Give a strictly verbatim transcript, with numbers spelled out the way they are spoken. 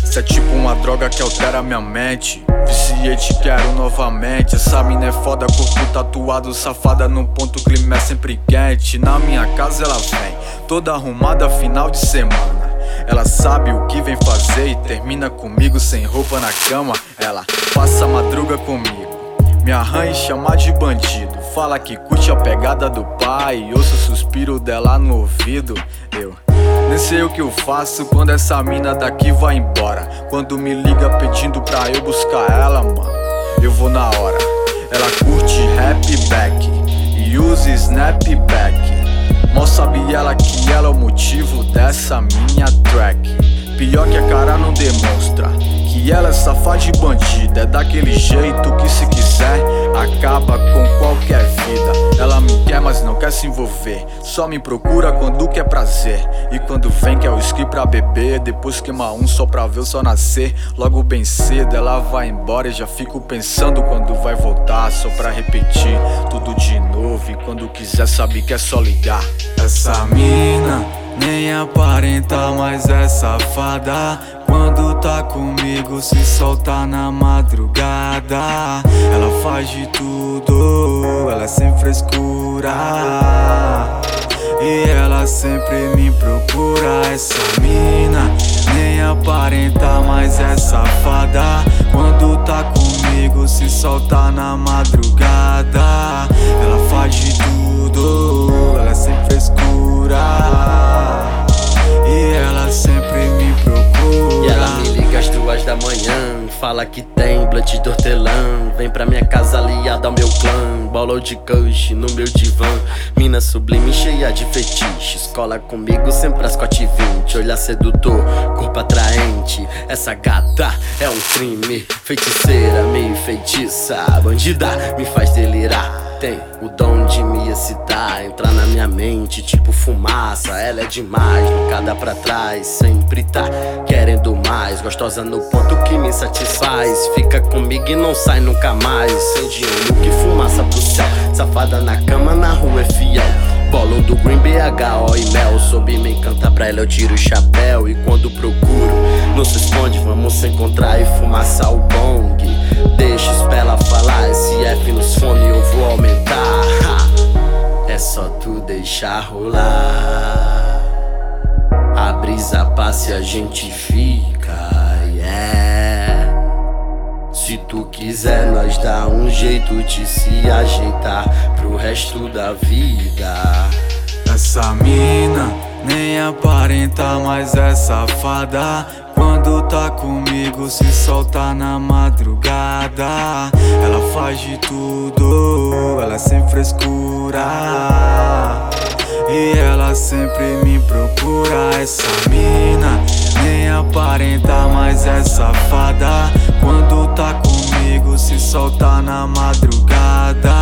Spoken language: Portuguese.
Cê é tipo uma droga que altera minha mente. Viciei, te quero novamente. Essa mina é foda, corpo tatuado, safada no ponto, clima é sempre quente. Na minha casa ela vem, toda arrumada final de semana. Ela sabe o que vem fazer e termina comigo sem roupa na cama. Ela passa a madruga comigo, me arranha e chama de bandido. Fala que curte a pegada do pai, ouço o suspiro dela no ouvido. Eu nem sei o que eu faço quando essa mina daqui vai embora. Quando me liga pedindo pra eu buscar ela, mano, eu vou na hora. Ela curte rap back e usa snapback. Mal sabe ela que ela é o motivo dessa minha track. Pior que a cara não demonstra que ela é safada e bandida. É daquele jeito que se quiser acaba com qualquer vida. Ela me quer mas não quer se envolver, só me procura quando quer prazer. E quando vem quer whisky pra beber, depois queima um só pra ver o sol nascer. Logo bem cedo ela vai embora e já fico pensando quando vai voltar, só pra repetir tudo de novo. E quando quiser sabe que é só ligar. Essa mina nem aparenta, mas é safada. Quando tá comigo se solta na madrugada. Ela faz de tudo, ela é sem frescura e ela sempre me procura. Essa mina nem aparenta, mas é safada. Quando tá comigo se solta na madrugada. Ela faz de tudo, ela é sem frescura e ela sempre me procura. E ela me liga às duas da manhã, fala que tem blunt de hortelã. Vem pra minha casa aliada ao meu clã, bola de kush no meu divã. Mina sublime cheia de fetiches, cola comigo sempre às quatro e vinte. Olhar sedutor, corpo atraente, essa gata é um crime. Feiticeira, meio feitiça, bandida me faz delirar. Tem o dom de me excitar, entrar na minha mente tipo fumaça. Ela é demais, nunca dá pra trás, sempre tá querendo mais. Gostosa no ponto que me satisfaz, fica comigo e não sai nunca mais. Acende um look, fumaça pro céu, safada na cama, na rua é fiel. Bolo do Green, B H, O e mel. Soube me encantar, pra ela eu tiro o chapéu. E quando procuro, não se esconde, vamos se encontrar e fumaçar o bong. Deixa isso pra ela falar, esse F nos fones eu vou aumentar. É só tu deixar rolar, a brisa passa e a gente fica, yeah. Se tu quiser nós dá um jeito de se ajeitar pro resto da vida. Essa mina nem aparenta, mas é safada. Quando tá comigo se solta na madrugada. Ela faz de tudo, ela é sem frescura e ela sempre me procura. Essa mina nem aparenta, mas é safada. Quando tá comigo se solta na madrugada.